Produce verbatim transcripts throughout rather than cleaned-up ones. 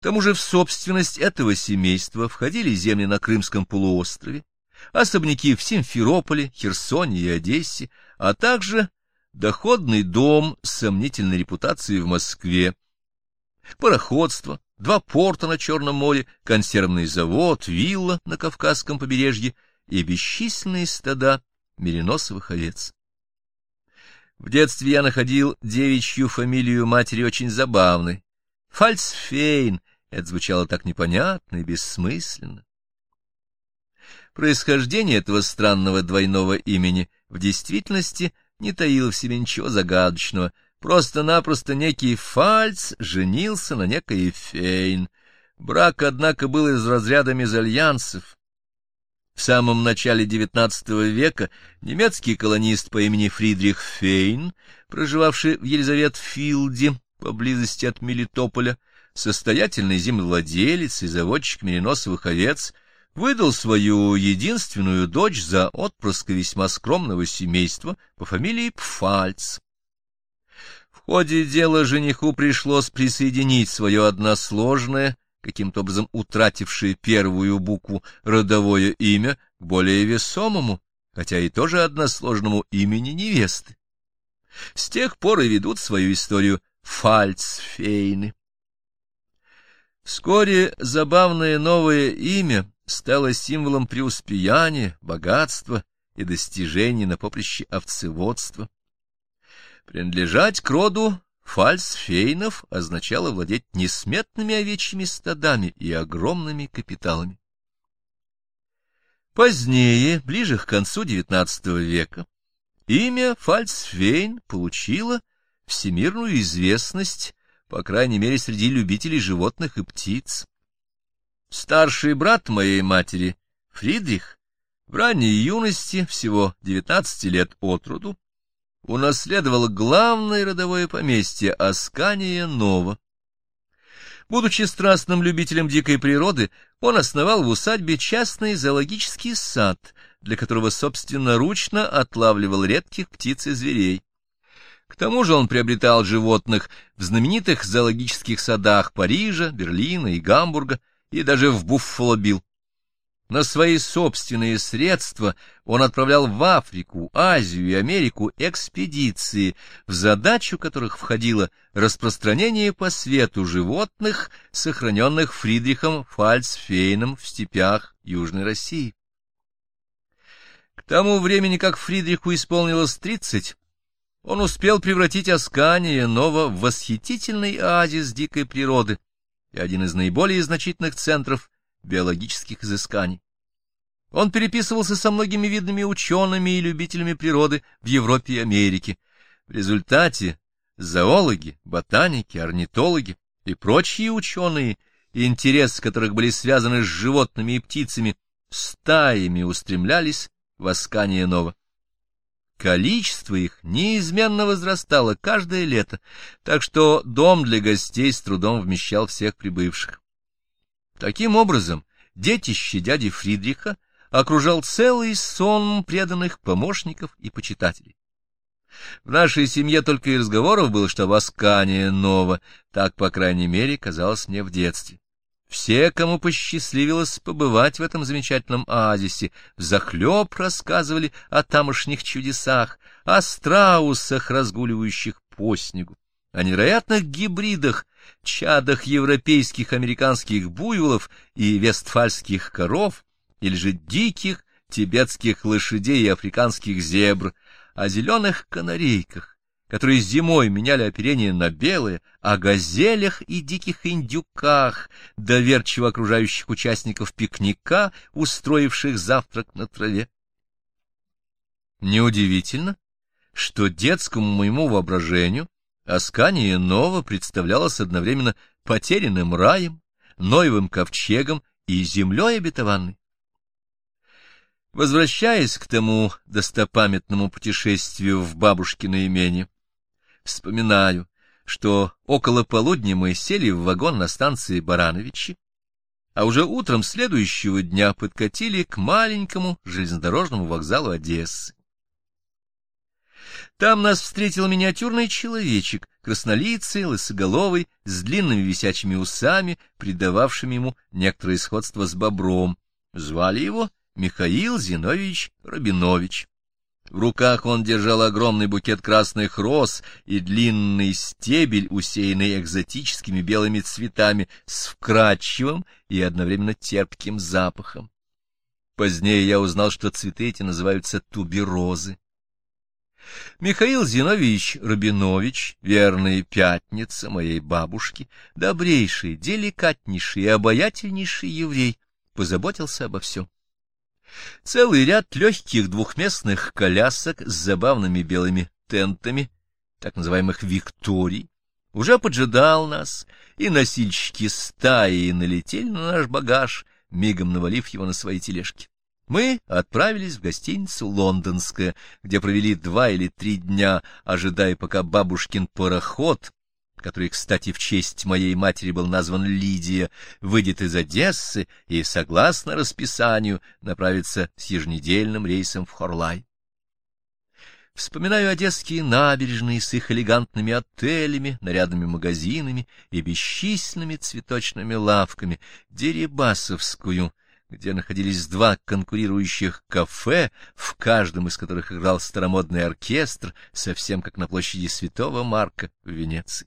К тому же в собственность этого семейства входили земли на Крымском полуострове, особняки в Симферополе, Херсоне и Одессе, а также доходный дом с сомнительной репутацией в Москве, пароходство, два порта на Черном море, консервный завод, вилла на Кавказском побережье и бесчисленные стада мериносовых овец. В детстве я находил девичью фамилию матери очень забавной. Фальцфейн — это звучало так непонятно и бессмысленно. Происхождение этого странного двойного имени в действительности не таило в себе ничего загадочного. Просто-напросто некий Фальц женился на некой Фейн. Брак, однако, был из разряда мезальянсов. В самом начале девятнадцатого века немецкий колонист по имени Фридрих Фейн, проживавший в Елизаветфилде, поблизости от Мелитополя, состоятельный землевладелец и заводчик мериносовых овец, выдал свою единственную дочь за отпрыска весьма скромного семейства по фамилии Пфальц. В ходе дела жениху пришлось присоединить свое односложное, каким-то образом утратившее первую букву, родовое имя к более весомому, хотя и тоже односложному имени невесты. С тех пор и ведут свою историю Фальцфейны. Вскоре забавное новое имя стало символом преуспеяния, богатства и достижений на поприще овцеводства. Принадлежать к роду Фальцфейнов означало владеть несметными овечьими стадами и огромными капиталами. Позднее, ближе к концу девятнадцатого века, имя Фальцфейн получило всемирную известность, по крайней мере, среди любителей животных и птиц. Старший брат моей матери, Фридрих, в ранней юности, всего девятнадцати лет от роду, унаследовал главное родовое поместье Аскания-Нова. Будучи страстным любителем дикой природы, он основал в усадьбе частный зоологический сад, для которого собственноручно отлавливал редких птиц и зверей. К тому же он приобретал животных в знаменитых зоологических садах Парижа, Берлина и Гамбурга, и даже в Буффало-Билл. На свои собственные средства он отправлял в Африку, Азию и Америку экспедиции, в задачу которых входило распространение по свету животных, сохраненных Фридрихом Фальцфейном в степях Южной России. К тому времени, как Фридриху исполнилось тридцать, он успел превратить Аскания-Нова в восхитительный оазис дикой природы и один из наиболее значительных центров биологических изысканий. Он переписывался со многими видными учеными и любителями природы в Европе и Америке. В результате зоологи, ботаники, орнитологи и прочие ученые, интересы которых были связаны с животными и птицами, стаями устремлялись в Аскания-Нова. Количество их неизменно возрастало каждое лето, так что дом для гостей с трудом вмещал всех прибывших. Таким образом, детище дяди Фридриха окружал целый сон преданных помощников и почитателей. В нашей семье только и разговоров было, что в Аскания-Нова, так, по крайней мере, казалось мне в детстве. Все, кому посчастливилось побывать в этом замечательном оазисе, взахлеб рассказывали о тамошних чудесах, о страусах, разгуливающих по снегу, о невероятных гибридах, чадах европейских американских буйволов и вестфальских коров, или же диких тибетских лошадей и африканских зебр, о зеленых канарейках, которые зимой меняли оперение на белое, о газелях и диких индюках, доверчиво окружающих участников пикника, устроивших завтрак на траве. Неудивительно, что детскому моему воображению Аскания-Нова представлялась одновременно потерянным раем, Ноевым ковчегом и землей обетованной. Возвращаясь к тому достопамятному путешествию в бабушкино имение, вспоминаю, что около полудня мы сели в вагон на станции Барановичи, а уже утром следующего дня подкатили к маленькому железнодорожному вокзалу Одессы. Там нас встретил миниатюрный человечек краснолицый, лысоголовый, с длинными висячими усами, придававшими ему некоторое сходство с бобром. Звали его Михаил Зиновьевич Рабинович. В руках он держал огромный букет красных роз и длинный стебель, усеянный экзотическими белыми цветами, с вкрадчивым и одновременно терпким запахом. Позднее я узнал, что цветы эти называются туберозы. Михаил Зиновьевич Рабинович, верная пятница моей бабушки, добрейший, деликатнейший и обаятельнейший еврей, позаботился обо всем. Целый ряд легких двухместных колясок с забавными белыми тентами, так называемых «Викторий», уже поджидал нас, и носильщики стаи налетели на наш багаж, мигом навалив его на свои тележки. Мы отправились в гостиницу «Лондонская», где провели два или три дня, ожидая, пока бабушкин пароход, который, кстати, в честь моей матери был назван Лидия, выйдет из Одессы и, согласно расписанию, направится с еженедельным рейсом в Хорлай. Вспоминаю одесские набережные с их элегантными отелями, нарядными магазинами и бесчисленными цветочными лавками, Дерибасовскую, где находились два конкурирующих кафе, в каждом из которых играл старомодный оркестр, совсем как на площади Святого Марка в Венеции.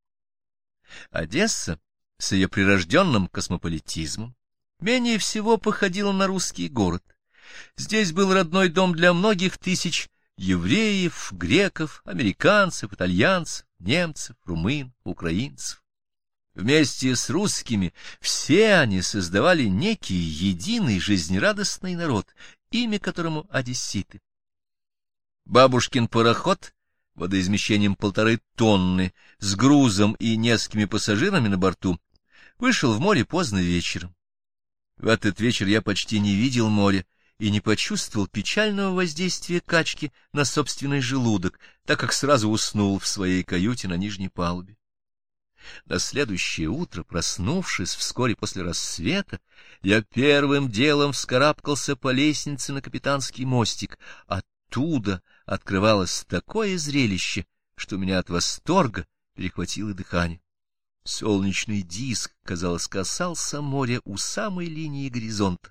Одесса с ее прирожденным космополитизмом менее всего походила на русский город. Здесь был родной дом для многих тысяч евреев, греков, американцев, итальянцев, немцев, румын, украинцев. Вместе с русскими все они создавали некий единый жизнерадостный народ, имя которому одесситы. Бабушкин пароход водоизмещением полторы тонны, с грузом и несколькими пассажирами на борту, вышел в море поздно вечером. В этот вечер я почти не видел моря и не почувствовал печального воздействия качки на собственный желудок, так как сразу уснул в своей каюте на нижней палубе. На следующее утро, проснувшись вскоре после рассвета, я первым делом вскарабкался по лестнице на капитанский мостик. Оттуда открывалось такое зрелище, что у меня от восторга перехватило дыхание. Солнечный диск, казалось, касался моря у самой линии горизонта.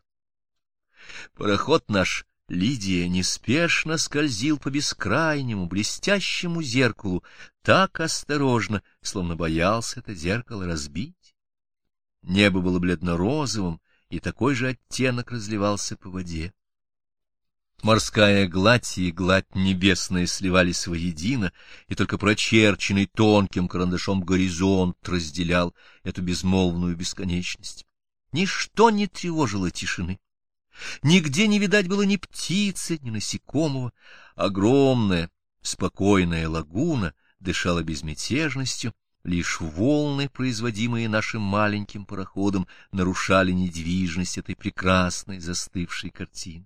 Пароход наш «Лидия» неспешно скользил по бескрайнему блестящему зеркалу, так осторожно, словно боялся это зеркало разбить. Небо было бледно-розовым, и такой же оттенок разливался по воде. Морская гладь и гладь небесная сливались воедино, и только прочерченный тонким карандашом горизонт разделял эту безмолвную бесконечность. Ничто не тревожило тишины. Нигде не видать было ни птицы, ни насекомого. Огромная, спокойная лагуна дышала безмятежностью, лишь волны, производимые нашим маленьким пароходом, нарушали недвижность этой прекрасной застывшей картины.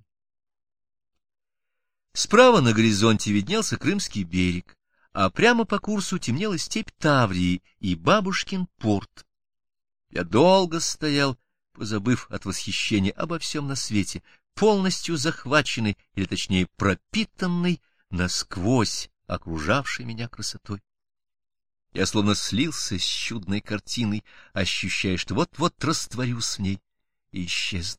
Справа на горизонте виднелся Крымский берег, а прямо по курсу темнела степь Таврии и Бабушкин порт. Я долго стоял, позабыв от восхищения обо всем на свете, полностью захваченный, или точнее пропитанный насквозь окружавшей меня красотой. Я словно слился с чудной картиной, ощущая, что вот-вот растворюсь в ней и исчезну.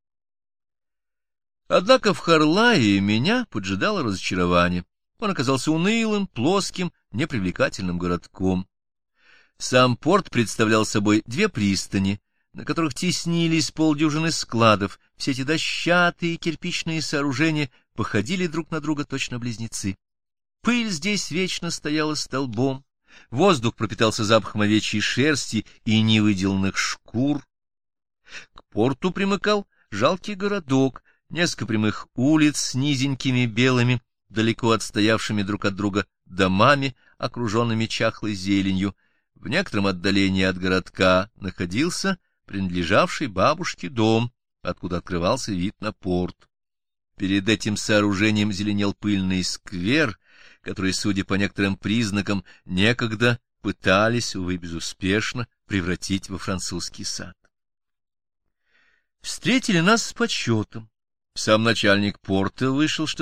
Однако в Хорлае меня поджидало разочарование. Он оказался унылым, плоским, непривлекательным городком. Сам порт представлял собой две пристани, на которых теснились полдюжины складов. Все эти дощатые кирпичные сооружения походили друг на друга точно близнецы. Пыль здесь вечно стояла столбом, воздух пропитался запахом овечьей шерсти и невыделанных шкур. К порту примыкал жалкий городок, несколько прямых улиц с низенькими белыми, далеко отстоявшими друг от друга домами, окруженными чахлой зеленью. В некотором отдалении от городка находился принадлежавший бабушке дом, откуда открывался вид на порт. Перед этим сооружением зеленел пыльный сквер, который, судя по некоторым признакам, некогда пытались, увы, безуспешно превратить во французский сад. Встретили нас с почетом. Сам начальник порта вышел, чтобы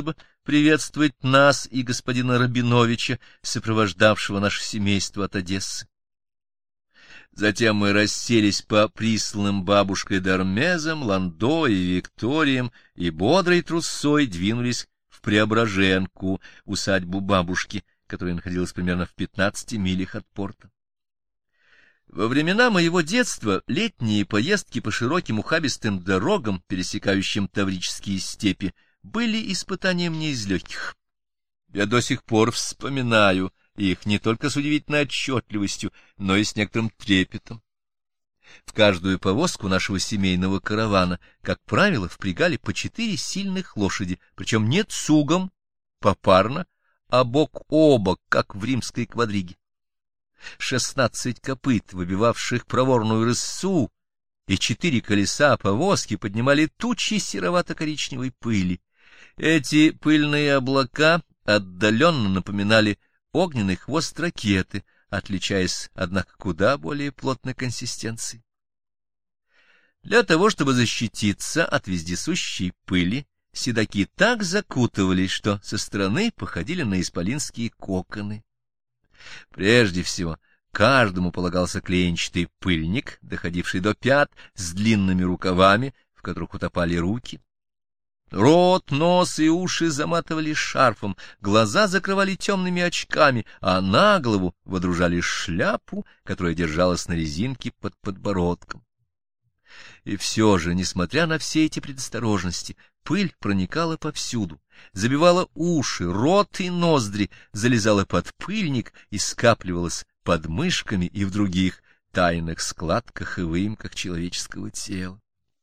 приветствовать нас и господина Рабиновича, сопровождавшего наше семейство от Одессы. Затем мы расселись по присланным бабушкой Дармезам, Ландо и Викториям и бодрой трусой двинулись в Преображенку, усадьбу бабушки, которая находилась примерно в пятнадцати милях от порта. Во времена моего детства летние поездки по широким ухабистым дорогам, пересекающим Таврические степи, были испытанием не из легких. Я до сих пор вспоминаю их не только с удивительной отчетливостью, но и с некоторым трепетом. В каждую повозку нашего семейного каравана, как правило, впрягали по четыре сильных лошади, причем не цугом, попарно, а бок о бок, как в римской квадриге. Шестнадцать копыт, выбивавших проворную рысцу, и четыре колеса повозки поднимали тучи серовато-коричневой пыли. Эти пыльные облака отдаленно напоминали огненный хвост ракеты, отличаясь, однако, куда более плотной консистенцией. Для того, чтобы защититься от вездесущей пыли, седаки так закутывались, что со стороны походили на исполинские коконы. Прежде всего, каждому полагался клеенчатый пыльник, доходивший до пят, с длинными рукавами, в которых утопали руки. Рот, нос и уши заматывали шарфом, глаза закрывали темными очками, а на голову водружали шляпу, которая держалась на резинке под подбородком. И все же, несмотря на все эти предосторожности, пыль проникала повсюду, забивала уши, рот и ноздри, залезала под пыльник и скапливалась под мышками и в других тайных складках и выемках человеческого тела.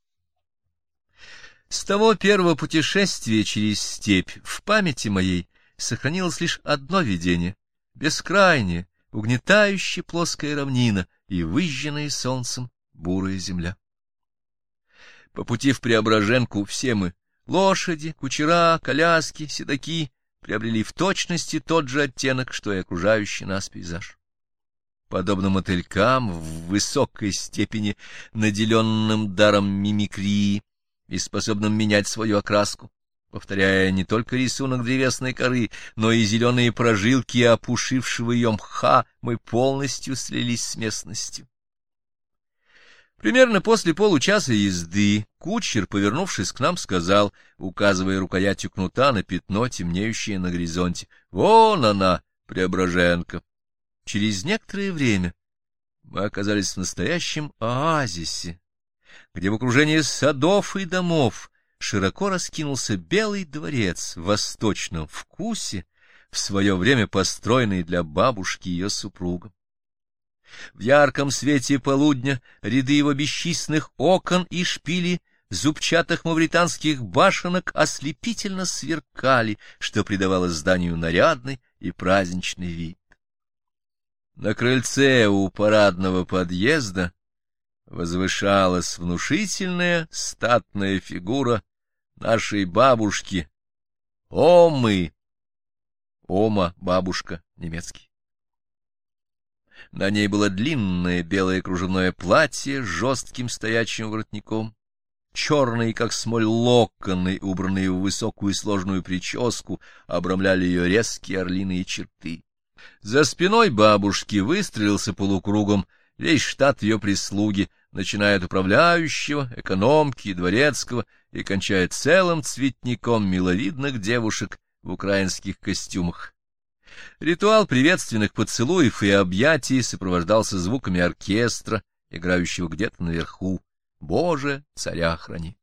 С того первого путешествия через степь в памяти моей сохранилось лишь одно видение — бескрайняя, угнетающая плоская равнина и выжженная солнцем бурая земля. По пути в Преображенку все мы — лошади, кучера, коляски, седаки — приобрели в точности тот же оттенок, что и окружающий нас пейзаж. Подобно мотылькам в высокой степени, наделенным даром мимикрии и способным менять свою окраску, повторяя не только рисунок древесной коры, но и зеленые прожилки опушившего ее мха, мы полностью слились с местностью. Примерно после получаса езды кучер, повернувшись к нам, сказал, указывая рукоятью кнута на пятно, темнеющее на горизонте: «Вон она, Преображенка». Через некоторое время мы оказались в настоящем оазисе, где в окружении садов и домов широко раскинулся Белый дворец в восточном вкусе, в свое время построенный для бабушки и ее супруга. В ярком свете полудня ряды его бесчисленных окон и шпили зубчатых мавританских башенок ослепительно сверкали, что придавало зданию нарядный и праздничный вид. На крыльце у парадного подъезда возвышалась внушительная статная фигура нашей бабушки Омы. Ома — бабушка, немецкий. На ней было длинное белое кружевное платье с жестким стоячим воротником, черные, как смоль, локоны, убранные в высокую сложную прическу, обрамляли ее резкие орлиные черты. За спиной бабушки выстроился полукругом весь штат ее прислуги, начиная от управляющего, экономки, дворецкого и кончая целым цветником миловидных девушек в украинских костюмах. Ритуал приветственных поцелуев и объятий сопровождался звуками оркестра, играющего где-то наверху. Боже, царя храни!